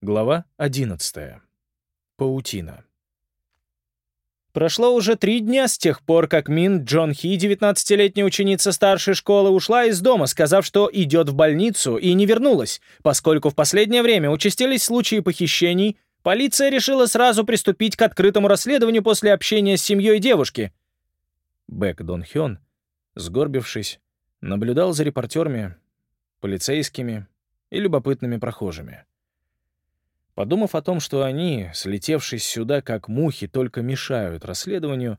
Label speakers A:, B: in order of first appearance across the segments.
A: Глава 11. Паутина. Прошло уже 3 дня с тех пор, как Мин Джон Хи, 19-летняя ученица старшей школы, ушла из дома, сказав, что идет в больницу, и не вернулась. Поскольку в последнее время участились случаи похищений, полиция решила сразу приступить к открытому расследованию после общения с семьей девушки. Бэк Дон Хён, сгорбившись, наблюдал за репортерами, полицейскими и любопытными прохожими. Подумав о том, что они, слетевшись сюда как мухи, только мешают расследованию,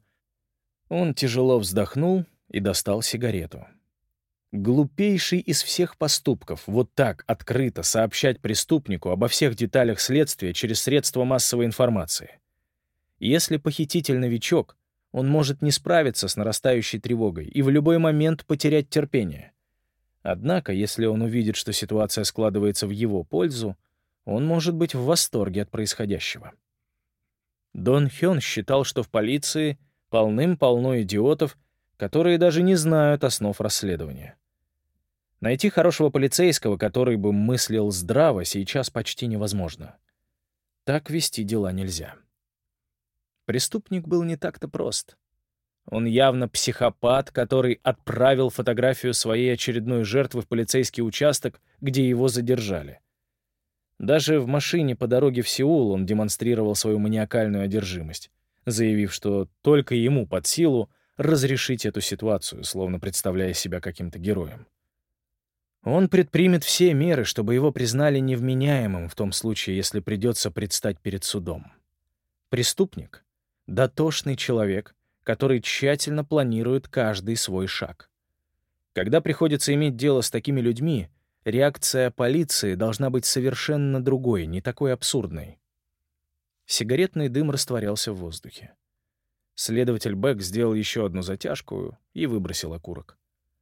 A: он тяжело вздохнул и достал сигарету. Глупейший из всех поступков — вот так открыто сообщать преступнику обо всех деталях следствия через средства массовой информации. Если похититель новичок, он может не справиться с нарастающей тревогой и в любой момент потерять терпение. Однако, если он увидит, что ситуация складывается в его пользу, он может быть в восторге от происходящего. Дон Хён считал, что в полиции полным-полно идиотов, которые даже не знают основ расследования. Найти хорошего полицейского, который бы мыслил здраво, сейчас почти невозможно. Так вести дела нельзя. Преступник был не так-то прост. Он явно психопат, который отправил фотографию своей очередной жертвы в полицейский участок, где его задержали. Даже в машине по дороге в Сеул он демонстрировал свою маниакальную одержимость, заявив, что только ему под силу разрешить эту ситуацию, словно представляя себя каким-то героем. Он предпримет все меры, чтобы его признали невменяемым в том случае, если придется предстать перед судом. Преступник — дотошный человек, который тщательно планирует каждый свой шаг. Когда приходится иметь дело с такими людьми, реакция полиции должна быть совершенно другой, не такой абсурдной. Сигаретный дым растворялся в воздухе. Следователь Бэк сделал еще одну затяжку и выбросил окурок.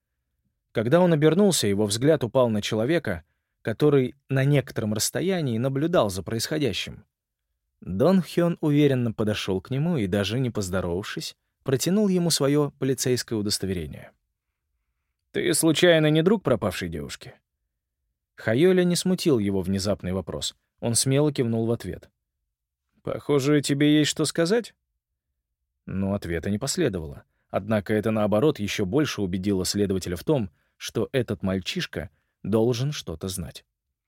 A: Когда он обернулся, его взгляд упал на человека, который на некотором расстоянии наблюдал за происходящим. Дон Хён уверенно подошел к нему и, даже не поздоровавшись, протянул ему свое полицейское удостоверение. «Ты, случайно, не друг пропавшей девушки?» Хайоля не смутил его внезапный вопрос. Он смело кивнул в ответ. «Похоже, тебе есть что сказать?» Но ответа не последовало. Однако это, наоборот, еще больше убедило следователя в том, что этот мальчишка должен что-то знать.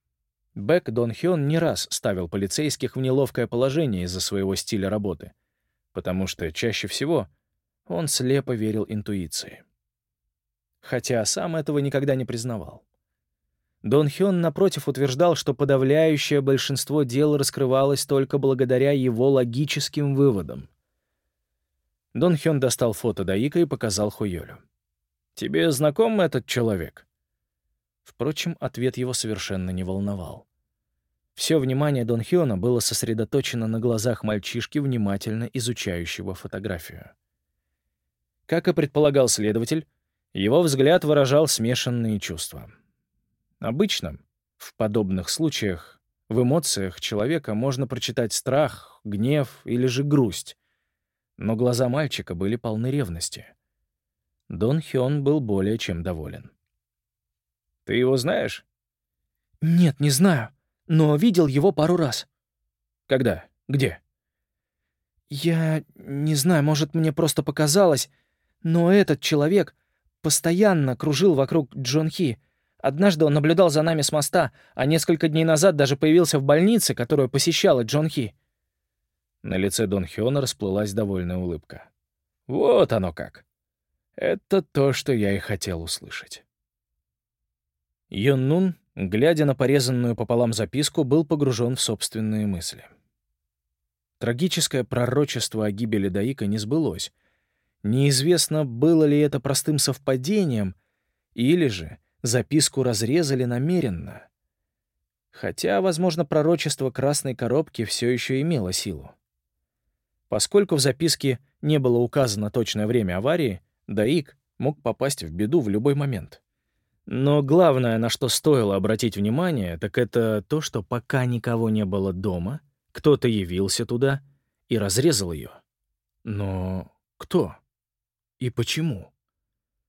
A: Бэк Дон Хён не раз ставил полицейских в неловкое положение из-за своего стиля работы, потому что чаще всего он слепо верил интуиции. Хотя сам этого никогда не признавал. Дон Хён, напротив, утверждал, что подавляющее большинство дел раскрывалось только благодаря его логическим выводам. Дон Хён достал фото Даика и показал Хуёлю. «Тебе знаком этот человек?» Впрочем, ответ его совершенно не волновал. Все внимание Дон Хёна было сосредоточено на глазах мальчишки, внимательно изучающего фотографию. Как и предполагал следователь, его взгляд выражал смешанные чувства. Обычно, в подобных случаях, в эмоциях человека можно прочитать страх, гнев или же грусть, но глаза мальчика были полны ревности. Дон Хён был более чем доволен. «Ты его знаешь?»
B: «Нет, не знаю, но видел его пару раз».
A: «Когда? Где?»
B: «Я не знаю, может, мне просто показалось, но этот человек постоянно кружил вокруг Джон Хи. Однажды он наблюдал за нами с моста, а несколько дней назад даже появился в больнице, которую посещала Джон Хи».
A: На лице Дон Хёна расплылась довольная улыбка. «Вот оно как. Это то, что я и хотел услышать». Йон Нун, глядя на порезанную пополам записку, был погружен в собственные мысли. Трагическое пророчество о гибели Даика не сбылось. Неизвестно, было ли это простым совпадением, или же записку разрезали намеренно. Хотя, возможно, пророчество красной коробки все еще имело силу. Поскольку в записке не было указано точное время аварии, Даик мог попасть в беду в любой момент. Но главное, на что стоило обратить внимание, так это то, что пока никого не было дома, кто-то явился туда и разрезал ее. Но кто? И почему?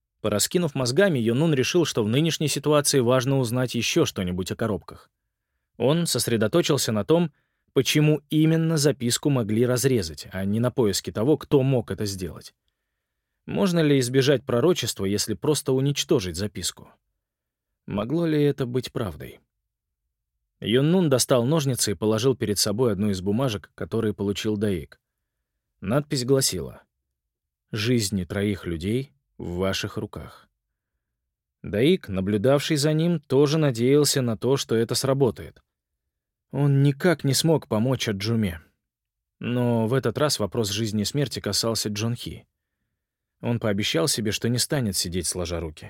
A: Пораскинув мозгами, Юнун решил, что в нынешней ситуации важно узнать еще что-нибудь о коробках. Он сосредоточился на том, почему именно записку могли разрезать, а не на поиске того, кто мог это сделать. Можно ли избежать пророчества, если просто уничтожить записку? Могло ли это быть правдой? Юннун достал ножницы и положил перед собой одну из бумажек, которые получил Даик. Надпись гласила: «Жизни 3 людей в ваших руках». Даик, наблюдавший за ним, тоже надеялся на то, что это сработает. Он никак не смог помочь Аджуме. Но в этот раз вопрос жизни и смерти касался Джон Хи. Он пообещал себе, что не станет сидеть сложа руки.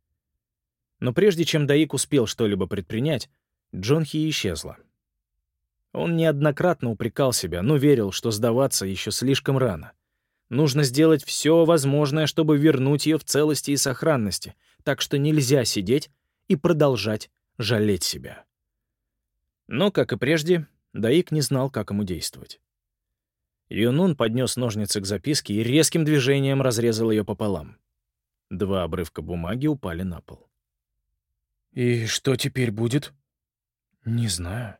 A: Но прежде чем Даик успел что-либо предпринять, Джон Хи исчезла. Он неоднократно упрекал себя, но верил, что сдаваться еще слишком рано. Нужно сделать все возможное, чтобы вернуть ее в целости и сохранности, так что нельзя сидеть и продолжать жалеть себя. Но, как и прежде, Даик не знал, как ему действовать. Юнун поднес ножницы к записке и резким движением разрезал ее пополам. 2 обрывка бумаги упали на пол.
B: «И что теперь будет?» «Не знаю».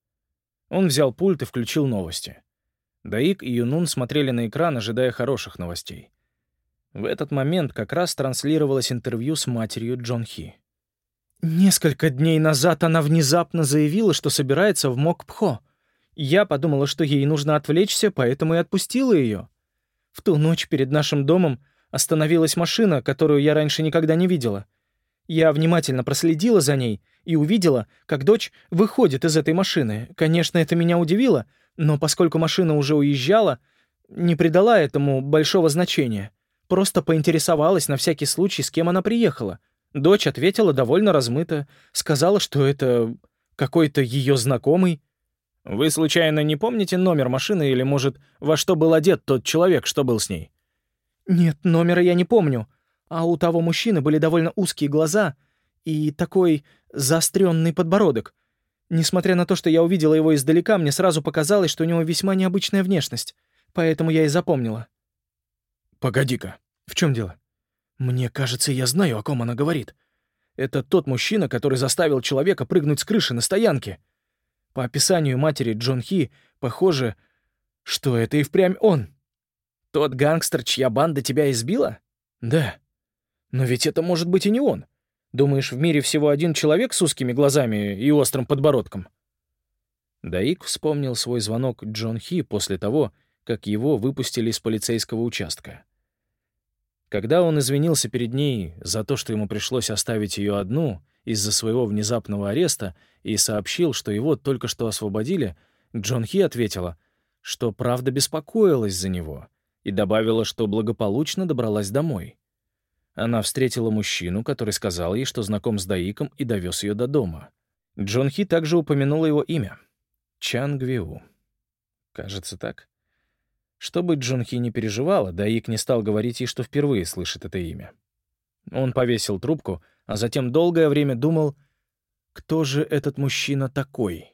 A: Он взял пульт и включил новости. Даик и Юнун смотрели на экран, ожидая хороших новостей. В этот момент как раз транслировалось интервью с матерью Джон Хи. «Несколько дней назад она внезапно заявила, что собирается в Мокпхо. Я подумала, что ей нужно отвлечься, поэтому и отпустила ее. В ту ночь перед нашим домом остановилась машина, которую я раньше никогда не видела. Я внимательно проследила за ней и увидела, как дочь выходит из этой машины. Конечно, это меня удивило, но поскольку машина уже уезжала, не придала этому большого значения. Просто поинтересовалась на всякий случай, с кем она приехала. Дочь ответила довольно размыто, сказала, что это какой-то ее знакомый. Вы случайно не помните номер машины или, может, во что был одет тот человек, что был с ней? Нет, номера я не помню. А у того мужчины были довольно узкие глаза и такой заостренный подбородок. Несмотря на то, что я увидела его издалека, мне сразу показалось, что у него весьма необычная внешность. Поэтому я и запомнила. Погоди-ка, в чем дело? Мне кажется, я знаю, о ком она говорит. Это тот мужчина, который заставил человека прыгнуть с крыши на стоянке. По описанию матери Джон Хи, похоже, что это и впрямь он. Тот гангстер, чья банда тебя избила? Да. Но ведь это может быть и не он. Думаешь, в мире всего один человек с узкими глазами и острым подбородком? Даик вспомнил свой звонок Джон Хи после того, как его выпустили из полицейского участка. Когда он извинился перед ней за то, что ему пришлось оставить ее одну из-за своего внезапного ареста, и сообщил, что его только что освободили, Джон Хи ответила, что правда беспокоилась за него, и добавила, что благополучно добралась домой. Она встретила мужчину, который сказал ей, что знаком с Даиком, и довез ее до дома. Джон Хи также упомянула его имя — Чан Гвиу. Кажется, так. Чтобы Джон Хи не переживала, Даик не стал говорить ей, что впервые слышит это имя. Он повесил трубку, а затем долгое время думал, кто же этот мужчина такой.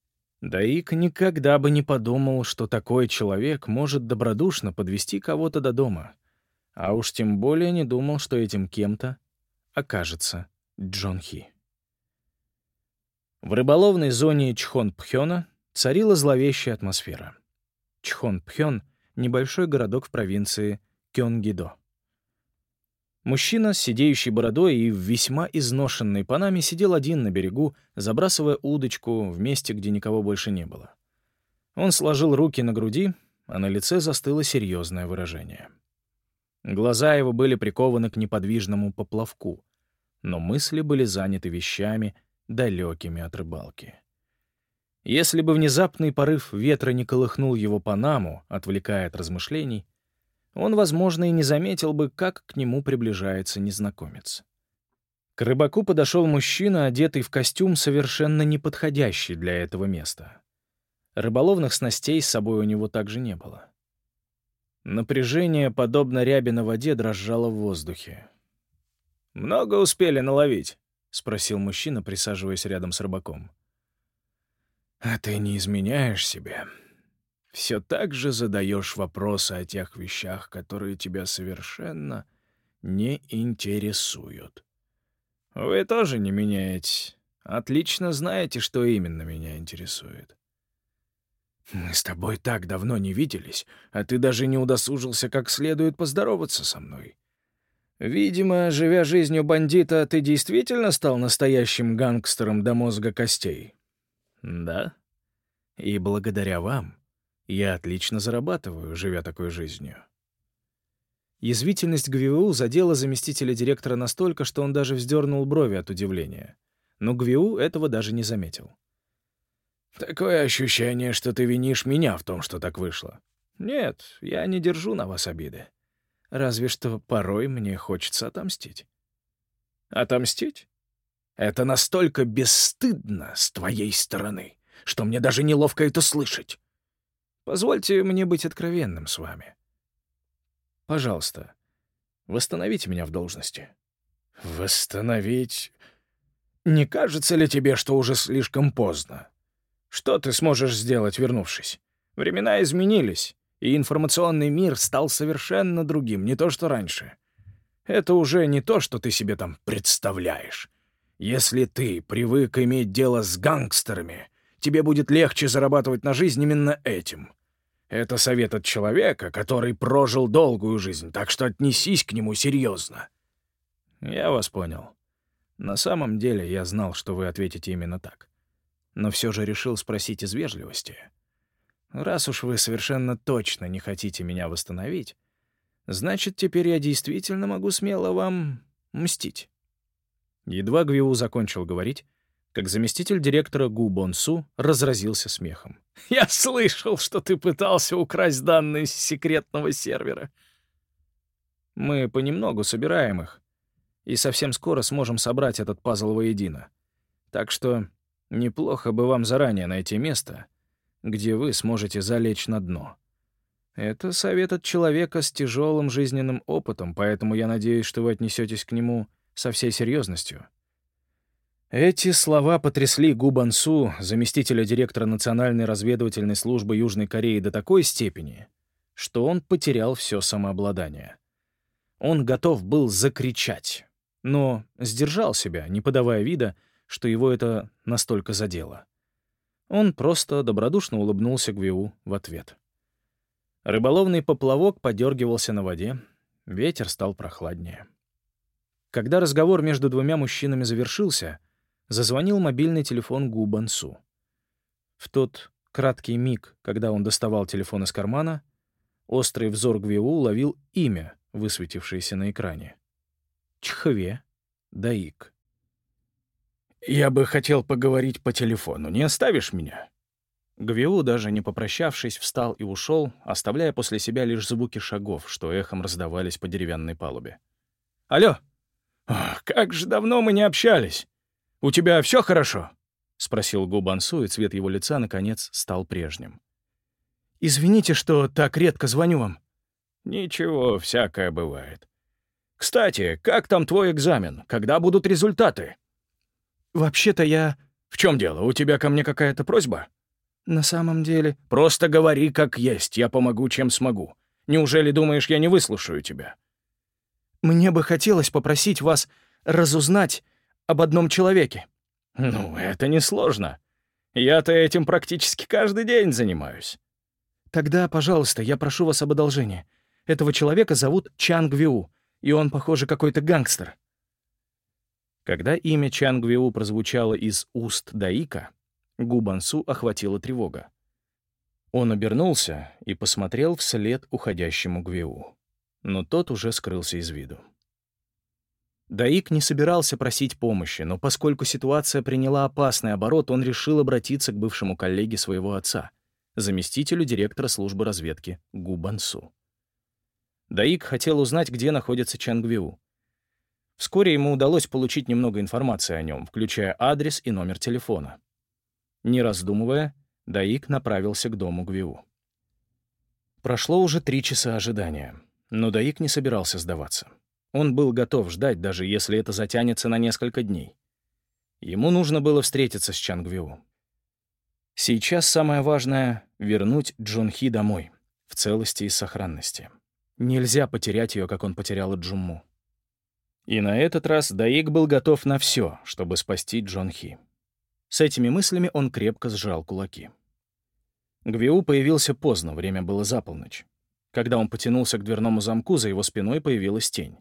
A: Даик никогда бы не подумал, что такой человек может добродушно подвести кого-то до дома. А уж тем более не думал, что этим кем-то окажется Джон Хи. В рыболовной зоне Чхон-Пхёна царила зловещая атмосфера. Чхон-Пхён — небольшой городок в провинции Кёнгидо. Мужчина с сидеющей бородой и в весьма изношенной панаме сидел один на берегу, забрасывая удочку в месте, где никого больше не было. Он сложил руки на груди, а на лице застыло серьезное выражение. Глаза его были прикованы к неподвижному поплавку, но мысли были заняты вещами, далекими от рыбалки. Если бы внезапный порыв ветра не колыхнул его панаму, отвлекая от размышлений, он, возможно, и не заметил бы, как к нему приближается незнакомец. К рыбаку подошел мужчина, одетый в костюм, совершенно неподходящий для этого места. Рыболовных снастей с собой у него также не было. Напряжение, подобно ряби на воде, дрожало в воздухе. «Много успели наловить?» — спросил мужчина, присаживаясь рядом с рыбаком. «А ты не изменяешь себе. Все так же задаешь вопросы о тех вещах, которые тебя совершенно не интересуют. Вы тоже не меняетесь.
C: Отлично знаете, что именно меня интересует. Мы с тобой так давно не виделись, а ты даже не удосужился как следует поздороваться со мной. Видимо, живя жизнью бандита, ты действительно стал настоящим гангстером до мозга костей. Да. И благодаря вам я отлично зарабатываю, живя такой жизнью.
A: Язвительность Гвиу задела заместителя директора настолько, что он даже вздернул брови от удивления. Но Гвиу этого даже не заметил.
C: Такое ощущение, что ты винишь меня в том, что так вышло. Нет, я не держу на вас обиды. Разве что порой мне хочется отомстить. Отомстить? Это настолько бесстыдно с твоей стороны, что мне даже неловко это слышать. Позвольте мне быть откровенным с вами. Пожалуйста, восстановите меня в должности. Восстановить? Не кажется ли тебе, что уже слишком поздно? Что ты сможешь сделать, вернувшись? Времена изменились, и информационный мир стал совершенно другим, не то что раньше. Это уже не то, что ты себе там представляешь. Если ты привык иметь дело с гангстерами, тебе будет легче зарабатывать на жизнь именно этим. Это совет от человека, который прожил долгую жизнь, так что отнесись к нему серьезно. Я вас понял. На самом деле я знал, что вы ответите именно так. Но все же решил спросить из вежливости. Раз уж вы совершенно точно не хотите меня восстановить, значит, теперь я действительно могу смело вам мстить.
A: Едва Гвиу закончил говорить, как заместитель директора Гу Бон Су разразился смехом.
C: «Я слышал, что ты пытался украсть данные с секретного сервера».
A: Мы понемногу собираем их, и совсем скоро сможем собрать этот пазл воедино. Так что неплохо бы вам заранее найти место, где вы сможете залечь на дно. Это совет от человека с тяжелым жизненным опытом, поэтому я надеюсь, что вы отнесетесь к нему со всей серьезностью. Эти слова потрясли Гу Бансу, заместителя директора Национальной разведывательной службы Южной Кореи, до такой степени, что он потерял все самообладание. Он готов был закричать, но сдержал себя, не подавая вида, что его это настолько задело. Он просто добродушно улыбнулся Гвиу в ответ. Рыболовный поплавок подергивался на воде, ветер стал прохладнее. Когда разговор между двумя мужчинами завершился, зазвонил мобильный телефон Гу Бансу. В тот краткий миг, когда он доставал телефон из кармана, острый взор Гвиу уловил имя, высветившееся на экране. Чхве Даик.
C: «Я бы хотел поговорить по телефону. Не оставишь меня?»
A: Гвиу, даже не попрощавшись, встал и ушел, оставляя после себя лишь звуки шагов, что эхом раздавались по деревянной палубе.
C: «Алло! Ох, как же давно мы не общались! У тебя все хорошо?»
A: — спросил Гу Бансу, и цвет его лица, наконец, стал прежним.
C: «Извините, что так редко звоню вам». «Ничего, всякое бывает. Кстати, как там твой экзамен? Когда будут результаты?»
B: «Вообще-то я...»
C: «В чем дело? У тебя ко мне какая-то просьба?»
B: «На самом деле...»
C: «Просто говори как есть, я помогу, чем смогу. Неужели думаешь, я не выслушаю тебя?»
B: «Мне бы хотелось попросить вас разузнать об одном человеке».
C: «Ну, это несложно. Я-то этим практически каждый день занимаюсь».
B: «Тогда, пожалуйста, я прошу вас об одолжении. Этого человека зовут Чан Гвиу, и он, похоже, какой-то гангстер».
A: Когда имя Чан Гвиу прозвучало из уст Даика, Гу Бансу охватила тревога. Он обернулся и посмотрел вслед уходящему Гвиу, но тот уже скрылся из виду. Даик не собирался просить помощи, но поскольку ситуация приняла опасный оборот, он решил обратиться к бывшему коллеге своего отца, заместителю директора службы разведки Гу Бансу. Даик хотел узнать, где находится Чан Гвиу. Вскоре ему удалось получить немного информации о нем, включая адрес и номер телефона. Не раздумывая, Даик направился к дому Гвиу. Прошло уже 3 часа ожидания, но Даик не собирался сдаваться. Он был готов ждать, даже если это затянется на несколько дней. Ему нужно было встретиться с Чан Гвиу. Сейчас самое важное — вернуть Джон Хи домой, в целости и сохранности. Нельзя потерять ее, как он потерял и Джумму. И на этот раз Даик был готов на все, чтобы спасти Джон Хи. С этими мыслями он крепко сжал кулаки. Гвиу появился поздно, время было за полночь. Когда он потянулся к дверному замку, за его спиной появилась тень.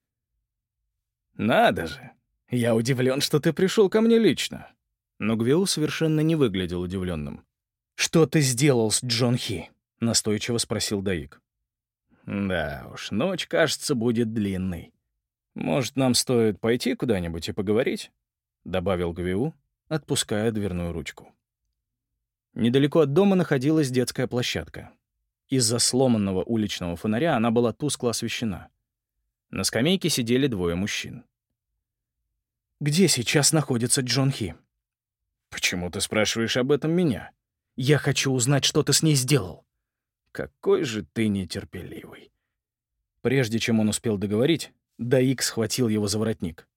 A: «Надо же! Я удивлен, что ты пришел ко мне лично». Но Гвиу совершенно не выглядел удивленным. «Что ты сделал с Джон Хи?» — настойчиво спросил Даик. «Да уж, ночь, кажется, будет длинной. Может, нам стоит пойти куда-нибудь и поговорить?» — добавил Гвиу, отпуская дверную ручку. Недалеко от дома находилась детская площадка. Из-за сломанного уличного фонаря она была тускло освещена. На скамейке сидели двое мужчин. «Где сейчас находится Джон Хи?» «Почему ты спрашиваешь об этом меня?» «Я хочу узнать, что ты с ней сделал». «Какой же ты нетерпеливый». Прежде чем он успел договорить, Даик схватил его за воротник.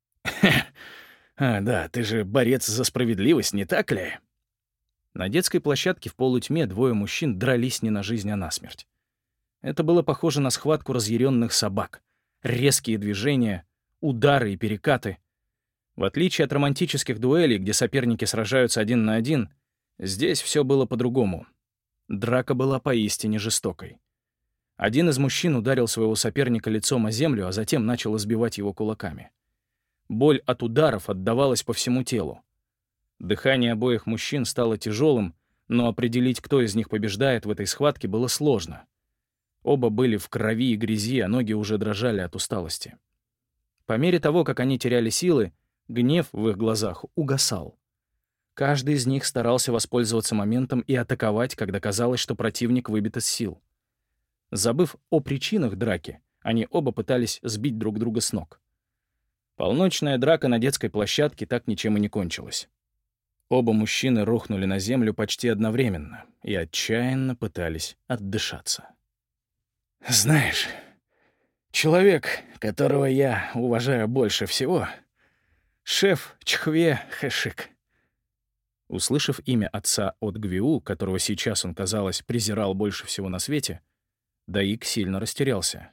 A: «А, да, ты же борец за справедливость, не так ли?» На детской площадке в полутьме двое мужчин дрались не на жизнь, а на смерть. Это было похоже на схватку разъяренных собак. Резкие движения, удары и перекаты. В отличие от романтических дуэлей, где соперники сражаются один на один, здесь все было по-другому. Драка была поистине жестокой. Один из мужчин ударил своего соперника лицом о землю, а затем начал избивать его кулаками. Боль от ударов отдавалась по всему телу. Дыхание обоих мужчин стало тяжелым, но определить, кто из них побеждает в этой схватке, было сложно. Оба были в крови и грязи, а ноги уже дрожали от усталости. По мере того, как они теряли силы, гнев в их глазах угасал. Каждый из них старался воспользоваться моментом и атаковать, когда казалось, что противник выбит из сил. Забыв о причинах драки, они оба пытались сбить друг друга с ног. Полночная драка на детской площадке так ничем и не кончилась. Оба мужчины рухнули на землю почти одновременно и отчаянно пытались отдышаться. «Знаешь, человек, которого я уважаю больше всего, шеф Чхве Хэшик». Услышав имя отца от Гвиу, которого сейчас он, казалось, презирал больше всего на свете, Даик сильно растерялся.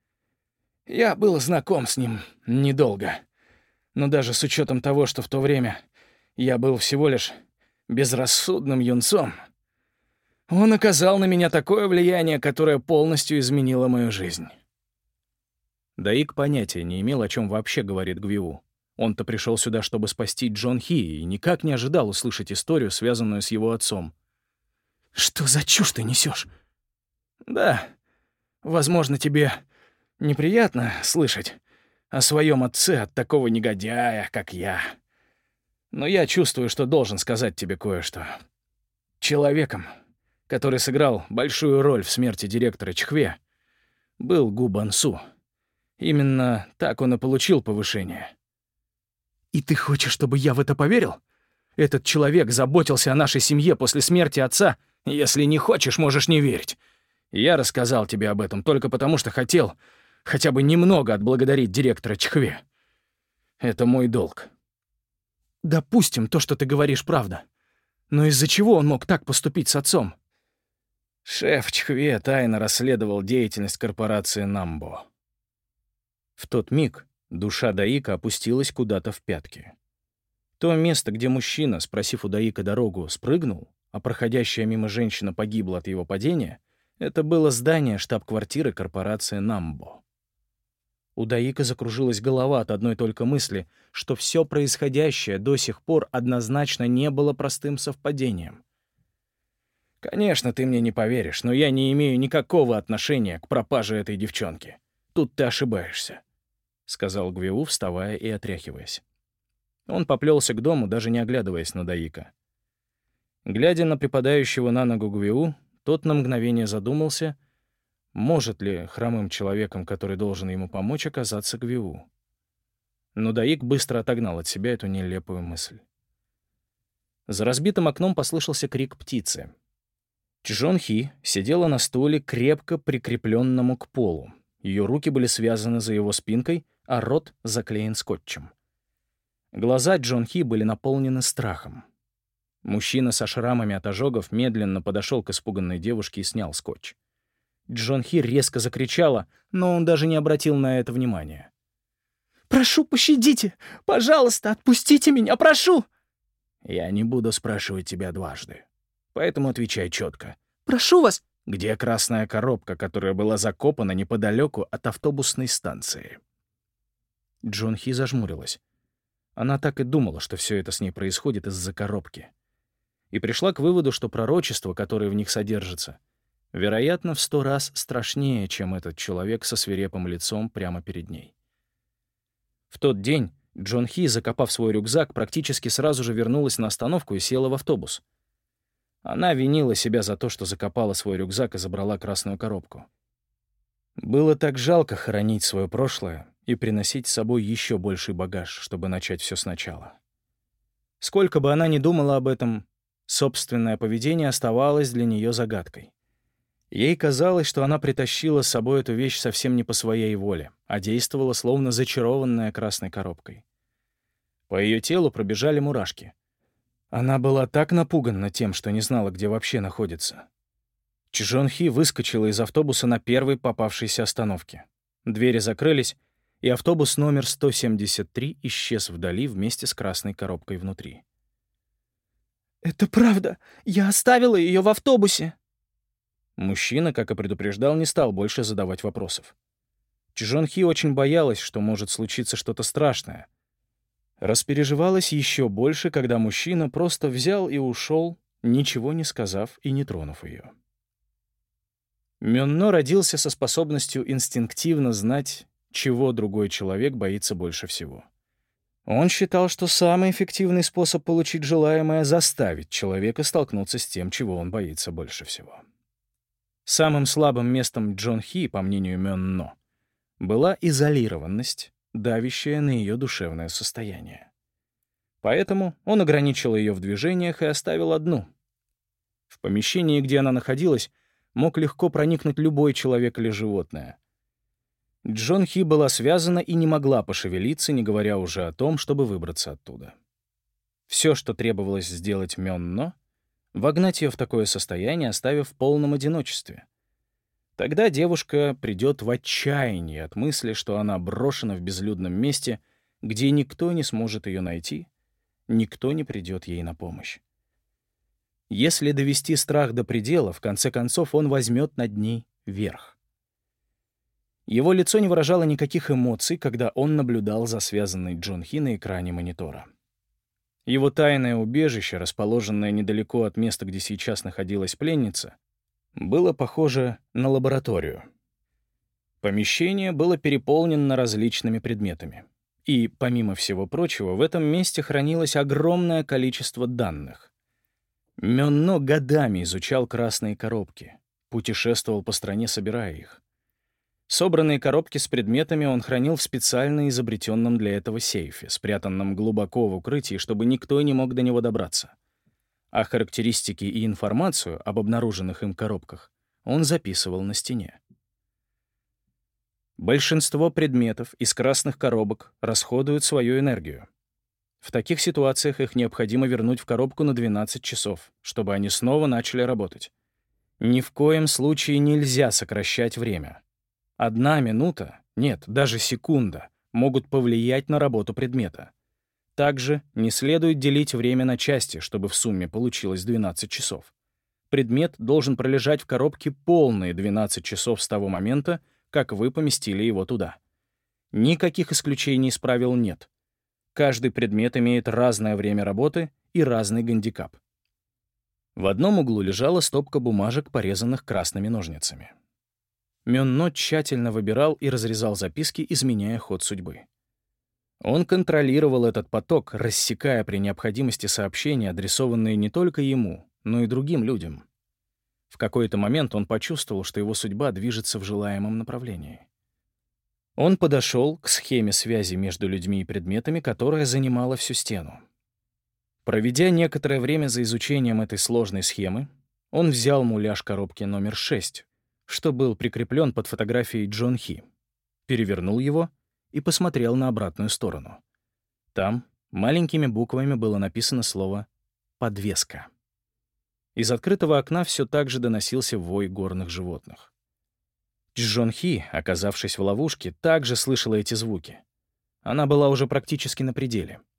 A: «Я был знаком с ним недолго, но даже с учетом того, что в то время я был всего лишь безрассудным юнцом, он оказал на меня такое влияние, которое полностью изменило мою жизнь». Даик понятия не имел, о чем вообще говорит Гвиу. Он-то пришел сюда, чтобы спасти Джон Хи, и никак не ожидал услышать историю, связанную с его отцом. «Что за чушь ты несешь?» «Да, возможно, тебе неприятно слышать о своем отце от такого негодяя, как я. Но я чувствую, что должен сказать тебе кое-что. Человеком, который сыграл большую роль в смерти директора Чхве, был Гу Бансу. Именно так он и получил повышение». «И ты хочешь, чтобы я в это поверил? Этот человек заботился о нашей семье после смерти отца. Если не хочешь, можешь не верить. Я рассказал тебе об этом только потому, что хотел хотя бы немного отблагодарить директора Чхве. Это мой долг». «Допустим, то, что ты говоришь, правда. Но из-за чего он мог так поступить с отцом?» Шеф Чхве тайно расследовал деятельность корпорации Намбо. В тот миг душа Даика опустилась куда-то в пятки. То место, где мужчина, спросив у Даика дорогу, спрыгнул, а проходящая мимо женщина погибла от его падения, это было здание штаб-квартиры корпорации Намбо. У Даика закружилась голова от одной только мысли, что все происходящее до сих пор однозначно не было простым совпадением. «Конечно, ты мне не поверишь, но я не имею никакого отношения к пропаже этой девчонки. Тут ты ошибаешься», — сказал Гвиу, вставая и отряхиваясь. Он поплелся к дому, даже не оглядываясь на Даика. Глядя на припадающего на ногу Гвиу, тот на мгновение задумался, может ли хромым человеком, который должен ему помочь, оказаться Гвиу. Но Даик быстро отогнал от себя эту нелепую мысль. За разбитым окном послышался крик птицы. Чжон Хи сидела на стуле, крепко прикрепленному к полу. Ее руки были связаны за его спинкой, а рот заклеен скотчем. Глаза Джон Хи были наполнены страхом. Мужчина со шрамами от ожогов медленно подошел к испуганной девушке и снял скотч. Джон Хи резко закричала, но он даже не обратил на это внимания. «Прошу, пощадите! Пожалуйста, отпустите меня, прошу!»
C: Я не буду спрашивать тебя дважды. Поэтому отвечай четко.
B: «Прошу вас!»
C: Где красная коробка, которая была закопана неподалеку от автобусной станции?»
A: Джон Хи зажмурилась. Она так и думала, что все это с ней происходит из-за коробки. И пришла к выводу, что пророчество, которое в них содержится, вероятно, в 100 раз страшнее, чем этот человек со свирепым лицом прямо перед ней. В тот день Джон Хи, закопав свой рюкзак, практически сразу же вернулась на остановку и села в автобус. Она винила себя за то, что закопала свой рюкзак и забрала красную коробку. Было так жалко хоронить свое прошлое и приносить с собой еще больший багаж, чтобы начать все сначала. Сколько бы она ни думала об этом, собственное поведение оставалось для нее загадкой. Ей казалось, что она притащила с собой эту вещь совсем не по своей воле, а действовала словно зачарованная красной коробкой. По ее телу пробежали мурашки. Она была так напугана тем, что не знала, где вообще находится. Джон Хи выскочила из автобуса на первой попавшейся остановке. Двери закрылись, и автобус номер 173 исчез вдали вместе с красной коробкой внутри.
B: «Это правда! Я оставила ее в автобусе!»
A: Мужчина, как и предупреждал, не стал больше задавать вопросов. Джон Хи очень боялась, что может случиться что-то страшное. Распереживалась еще больше, когда мужчина просто взял и ушел, ничего не сказав и не тронув ее. Мённо родился со способностью инстинктивно знать, чего другой человек боится больше всего. Он считал, что самый эффективный способ получить желаемое — заставить человека столкнуться с тем, чего он боится больше всего. Самым слабым местом Джон Хи, по мнению Мённо, была изолированность, давящая на ее душевное состояние. Поэтому он ограничил ее в движениях и оставил одну. В помещении, где она находилась, мог легко проникнуть любой человек или животное. Джон Хи была связана и не могла пошевелиться, не говоря уже о том, чтобы выбраться оттуда. Все, что требовалось сделать Мённо — вогнать ее в такое состояние, оставив в полном одиночестве. Тогда девушка придет в отчаяние от мысли, что она брошена в безлюдном месте, где никто не сможет ее найти, никто не придет ей на помощь. Если довести страх до предела, в конце концов он возьмет над ней верх. Его лицо не выражало никаких эмоций, когда он наблюдал за связанной Джон Хи на экране монитора. Его тайное убежище, расположенное недалеко от места, где сейчас находилась пленница, было похоже на лабораторию. Помещение было переполнено различными предметами. И, помимо всего прочего, в этом месте хранилось огромное количество данных. Мённо годами изучал красные коробки, путешествовал по стране, собирая их. Собранные коробки с предметами он хранил в специально изобретенном для этого сейфе, спрятанном глубоко в укрытии, чтобы никто не мог до него добраться. А характеристики и информацию об обнаруженных им коробках он записывал на стене. Большинство предметов из красных коробок расходуют свою энергию. В таких ситуациях их необходимо вернуть в коробку на 12 часов, чтобы они снова начали работать. Ни в коем случае нельзя сокращать время. 1 минута, нет, даже секунда, могут повлиять на работу предмета. Также не следует делить время на части, чтобы в сумме получилось 12 часов. Предмет должен пролежать в коробке полные 12 часов с того момента, как вы поместили его туда. Никаких исключений из правил нет. Каждый предмет имеет разное время работы и разный гандикап. В одном углу лежала стопка бумажек, порезанных красными ножницами. Мённо тщательно выбирал и разрезал записки, изменяя ход судьбы. Он контролировал этот поток, рассекая при необходимости сообщения, адресованные не только ему, но и другим людям. В какой-то момент он почувствовал, что его судьба движется в желаемом направлении. Он подошел к схеме связи между людьми и предметами, которая занимала всю стену. Проведя некоторое время за изучением этой сложной схемы, он взял муляж коробки номер 6, что был прикреплен под фотографией Джон Хи, перевернул его и посмотрел на обратную сторону. Там маленькими буквами было написано слово «подвеска». Из открытого окна все так же доносился вой горных животных. Джон Хи, оказавшись в ловушке, также слышала эти звуки. Она была уже практически на пределе.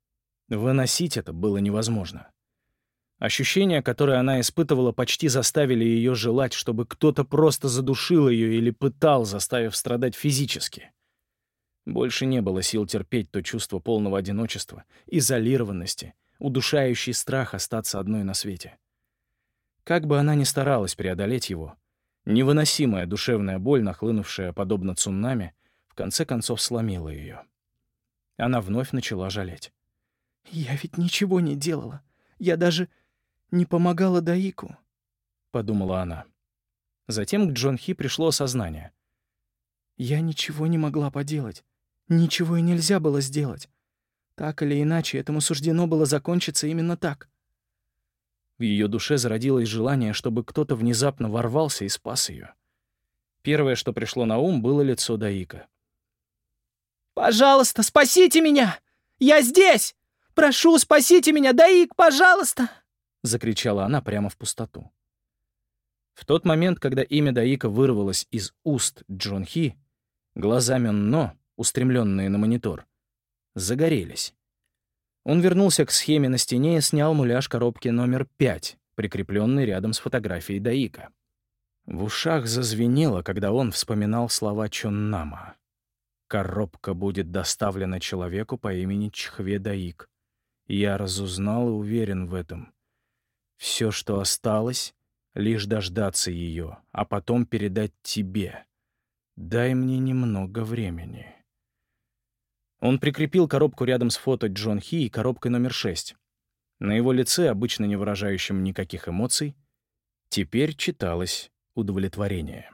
A: Выносить это было невозможно. Ощущения, которые она испытывала, почти заставили ее желать, чтобы кто-то просто задушил ее или пытал, заставив страдать физически. Больше не было сил терпеть то чувство полного одиночества, изолированности, удушающий страх остаться одной на свете. Как бы она ни старалась преодолеть его, невыносимая душевная боль, нахлынувшая подобно цунами, в конце концов сломила ее. Она вновь начала жалеть.
B: «Я ведь ничего не делала. Я даже не помогала Даику», — подумала она.
A: Затем к Джон Хи пришло осознание.
B: «Я ничего не могла поделать. Ничего и нельзя было сделать. Так или иначе, этому суждено было закончиться именно так».
A: В ее душе зародилось желание, чтобы кто-то внезапно ворвался и спас ее. Первое, что пришло на ум, было лицо Даика.
B: «Пожалуйста, спасите меня! Я здесь! Прошу, спасите меня, Даик, пожалуйста!» — закричала она прямо в пустоту.
A: В тот момент, когда имя Даика вырвалось из уст Джон Хи, глаза Мённо, устремленные на монитор, загорелись. Он вернулся к схеме на стене и снял муляж коробки номер 5, прикрепленный рядом с фотографией Даика. В ушах зазвенело, когда он вспоминал слова Чоннама. «Коробка будет доставлена человеку по имени Чхве Даик. Я разузнал и уверен в этом. Все, что осталось, лишь дождаться ее, а потом передать тебе. Дай мне немного времени». Он прикрепил коробку рядом с фото Джон Хи и коробкой номер 6. На его лице, обычно не выражающем никаких эмоций, теперь читалось удовлетворение.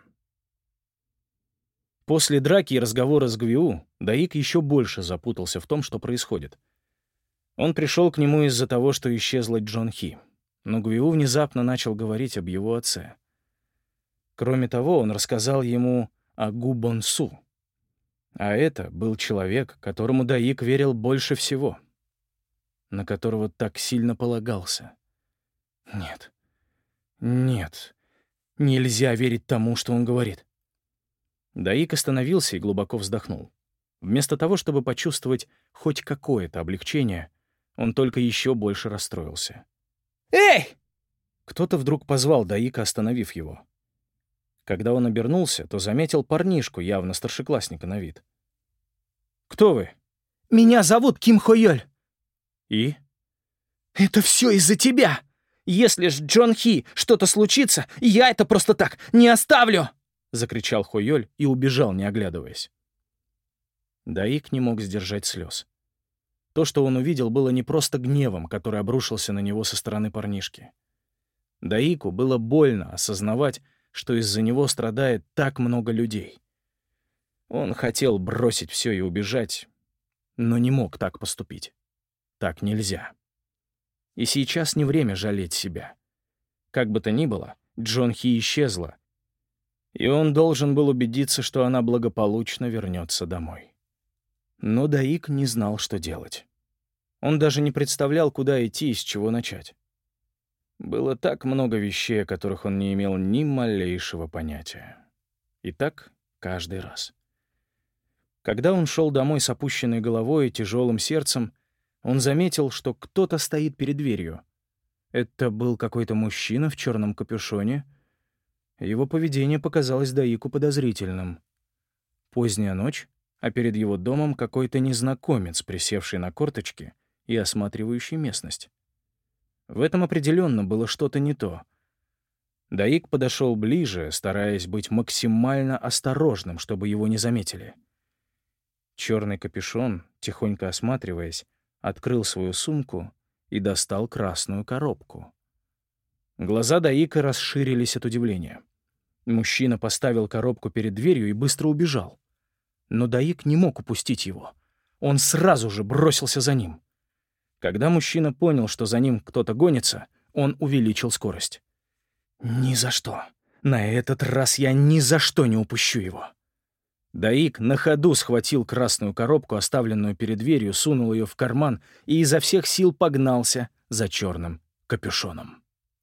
A: После драки и разговора с Гвиу Даик еще больше запутался в том, что происходит. Он пришел к нему из-за того, что исчезла Джон Хи, но Гвиу внезапно начал говорить об его отце. Кроме того, он рассказал ему о Гу Бон Су. А это был человек, которому Даик верил больше всего, на которого так сильно полагался. Нет, нельзя верить тому, что он говорит. Даик остановился и глубоко вздохнул. Вместо того, чтобы почувствовать хоть какое-то облегчение, он только еще больше расстроился.
B: «Эй!»
A: Кто-то вдруг позвал Даика, остановив его. Когда он обернулся, то заметил парнишку, явно старшеклассника на вид. «Кто вы?»
B: «Меня зовут Ким Хойоль».
A: «И?»
B: «Это все из-за тебя! Если ж Джон Хи что-то случится, я это просто так не оставлю!»
A: — закричал Хойоль и убежал, не оглядываясь. Даик не мог сдержать слез. То, что он увидел, было не просто гневом, который обрушился на него со стороны парнишки. Даику было больно осознавать, что из-за него страдает так много людей. Он хотел бросить все и убежать, но не мог так поступить. Так нельзя. И сейчас не время жалеть себя. Как бы то ни было, Джон Хи исчезла, и он должен был убедиться, что она благополучно вернется домой. Но Даик не знал, что делать. Он даже не представлял, куда идти и с чего начать. Было так много вещей, о которых он не имел ни малейшего понятия. И так каждый раз. Когда он шел домой с опущенной головой и тяжелым сердцем, он заметил, что кто-то стоит перед дверью. Это был какой-то мужчина в черном капюшоне. Его поведение показалось Даику подозрительным. Поздняя ночь, а перед его домом какой-то незнакомец, присевший на корточки и осматривающий местность. В этом определенно было что-то не то. Даик подошел ближе, стараясь быть максимально осторожным, чтобы его не заметили. Черный капюшон, тихонько осматриваясь, открыл свою сумку и достал красную коробку. Глаза Даика расширились от удивления. Мужчина поставил коробку перед дверью и быстро убежал. Но Даик не мог упустить его. Он сразу же бросился за ним. Когда мужчина понял, что за ним кто-то гонится, он увеличил скорость. «Ни за что. На этот раз я ни за что не упущу его». Даик на ходу схватил красную коробку, оставленную перед дверью, сунул ее в карман и изо всех сил погнался за черным капюшоном.